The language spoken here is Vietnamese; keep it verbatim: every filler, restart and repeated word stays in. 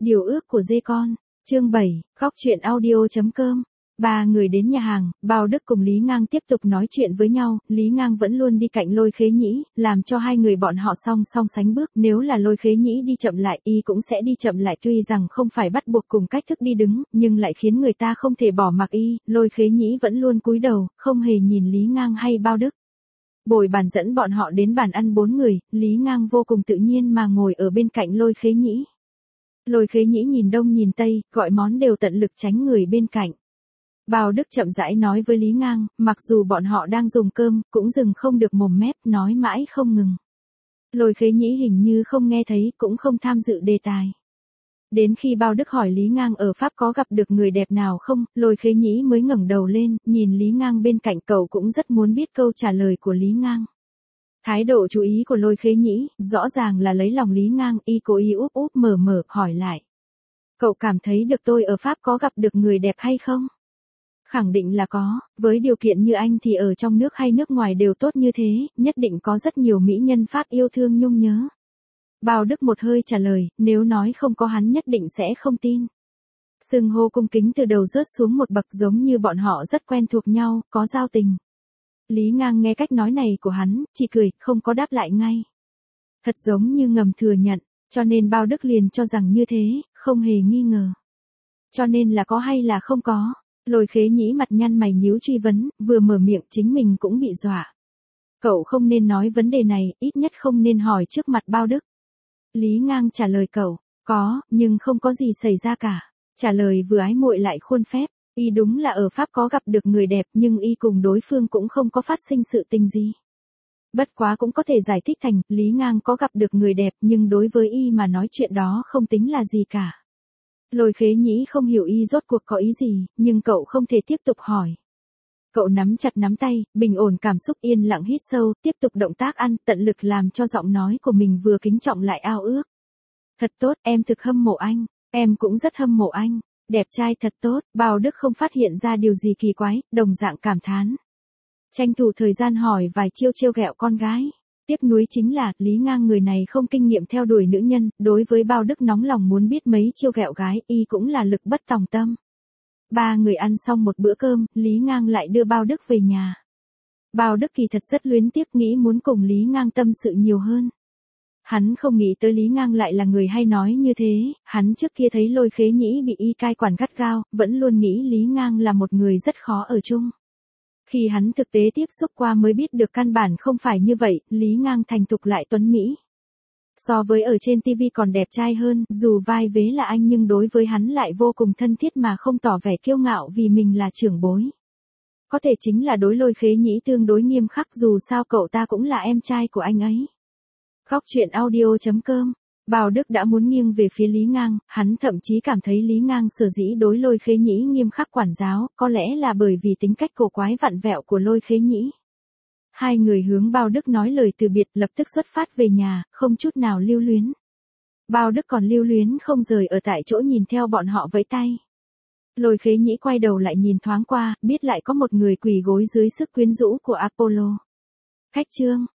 Điều ước của dê con, chương bảy, góc truyện audio.com. Ba người đến nhà hàng, Bao Đức cùng Lý Ngang tiếp tục nói chuyện với nhau, Lý Ngang vẫn luôn đi cạnh Lôi Khế Nhĩ, làm cho hai người bọn họ song song sánh bước, nếu là Lôi Khế Nhĩ đi chậm lại, y cũng sẽ đi chậm lại, tuy rằng không phải bắt buộc cùng cách thức đi đứng, nhưng lại khiến người ta không thể bỏ mặc y, Lôi Khế Nhĩ vẫn luôn cúi đầu, không hề nhìn Lý Ngang hay Bao Đức. Bồi bàn dẫn bọn họ đến bàn ăn bốn người, Lý Ngang vô cùng tự nhiên mà ngồi ở bên cạnh Lôi Khế Nhĩ. Lôi Khế Nhĩ nhìn đông nhìn tây, gọi món đều tận lực tránh người bên cạnh. Bao Đức chậm rãi nói với Lý Ngang, mặc dù bọn họ đang dùng cơm, cũng dừng không được mồm mép, nói mãi không ngừng. Lôi Khế Nhĩ hình như không nghe thấy, cũng không tham dự đề tài. Đến khi Bao Đức hỏi Lý Ngang ở Pháp có gặp được người đẹp nào không, Lôi Khế Nhĩ mới ngẩng đầu lên, nhìn Lý Ngang bên cạnh, cậu cũng rất muốn biết câu trả lời của Lý Ngang. Thái độ chú ý của Lôi Khế Nhĩ, rõ ràng là lấy lòng Lý Ngang, y cố ý úp úp mở mở, hỏi lại. Cậu cảm thấy được tôi ở Pháp có gặp được người đẹp hay không? Khẳng định là có, với điều kiện như anh thì ở trong nước hay nước ngoài đều tốt như thế, nhất định có rất nhiều mỹ nhân Pháp yêu thương nhung nhớ. Bao Đức một hơi trả lời, nếu nói không có hắn nhất định sẽ không tin. Xưng hô cung kính từ đầu rớt xuống một bậc, giống như bọn họ rất quen thuộc nhau, có giao tình. Lý Ngang nghe cách nói này của hắn, chỉ cười, không có đáp lại ngay. Thật giống như ngầm thừa nhận, cho nên Bao Đức liền cho rằng như thế, không hề nghi ngờ. Cho nên là có hay là không có? Lôi Khế Nhĩ mặt nhăn mày nhíu truy vấn, vừa mở miệng chính mình cũng bị dọa. Cậu không nên nói vấn đề này, ít nhất không nên hỏi trước mặt Bao Đức. Lý Ngang trả lời cậu, có, nhưng không có gì xảy ra cả. Trả lời vừa ái muội lại khuôn phép, y đúng là ở Pháp có gặp được người đẹp nhưng y cùng đối phương cũng không có phát sinh sự tình gì. Bất quá cũng có thể giải thích thành, Lý Ngang có gặp được người đẹp nhưng đối với y mà nói chuyện đó không tính là gì cả. Lôi Khế Nhĩ không hiểu y rốt cuộc có ý gì, nhưng cậu không thể tiếp tục hỏi. Cậu nắm chặt nắm tay, bình ổn cảm xúc, yên lặng hít sâu, tiếp tục động tác ăn, tận lực làm cho giọng nói của mình vừa kính trọng lại ao ước. Thật tốt, em thực hâm mộ anh, em cũng rất hâm mộ anh, đẹp trai thật tốt. Bao Đức không phát hiện ra điều gì kỳ quái, đồng dạng cảm thán. Tranh thủ thời gian hỏi vài chiêu trêu ghẹo con gái. Tiếc nuối chính là, Lý Ngang người này không kinh nghiệm theo đuổi nữ nhân, đối với Bao Đức nóng lòng muốn biết mấy chiêu ghẹo gái, y cũng là lực bất tòng tâm. Ba người ăn xong một bữa cơm, Lý Ngang lại đưa Bao Đức về nhà. Bao Đức kỳ thật rất luyến tiếc, nghĩ muốn cùng Lý Ngang tâm sự nhiều hơn. Hắn không nghĩ tới Lý Ngang lại là người hay nói như thế, hắn trước kia thấy Lôi Khế Nhĩ bị y cai quản gắt gao, vẫn luôn nghĩ Lý Ngang là một người rất khó ở chung. Khi hắn thực tế tiếp xúc qua mới biết được căn bản không phải như vậy, Lý Ngang thành thục lại tuấn mỹ. So với ở trên ti vi còn đẹp trai hơn, dù vai vế là anh nhưng đối với hắn lại vô cùng thân thiết mà không tỏ vẻ kiêu ngạo vì mình là trưởng bối. Có thể chính là đối Lôi Khế Nhĩ tương đối nghiêm khắc, dù sao cậu ta cũng là em trai của anh ấy. Góc truyện audio.com. Bao Đức đã muốn nghiêng về phía Lý Ngang, hắn thậm chí cảm thấy Lý Ngang sở dĩ đối Lôi Khế Nhĩ nghiêm khắc quản giáo, có lẽ là bởi vì tính cách cổ quái vặn vẹo của Lôi Khế Nhĩ. Hai người hướng Bao Đức nói lời từ biệt, lập tức xuất phát về nhà, không chút nào lưu luyến. Bao Đức còn lưu luyến không rời ở tại chỗ nhìn theo bọn họ vẫy tay. Lôi Khế Nhĩ quay đầu lại nhìn thoáng qua, biết lại có một người quỳ gối dưới sức quyến rũ của Apollo. Khách trương,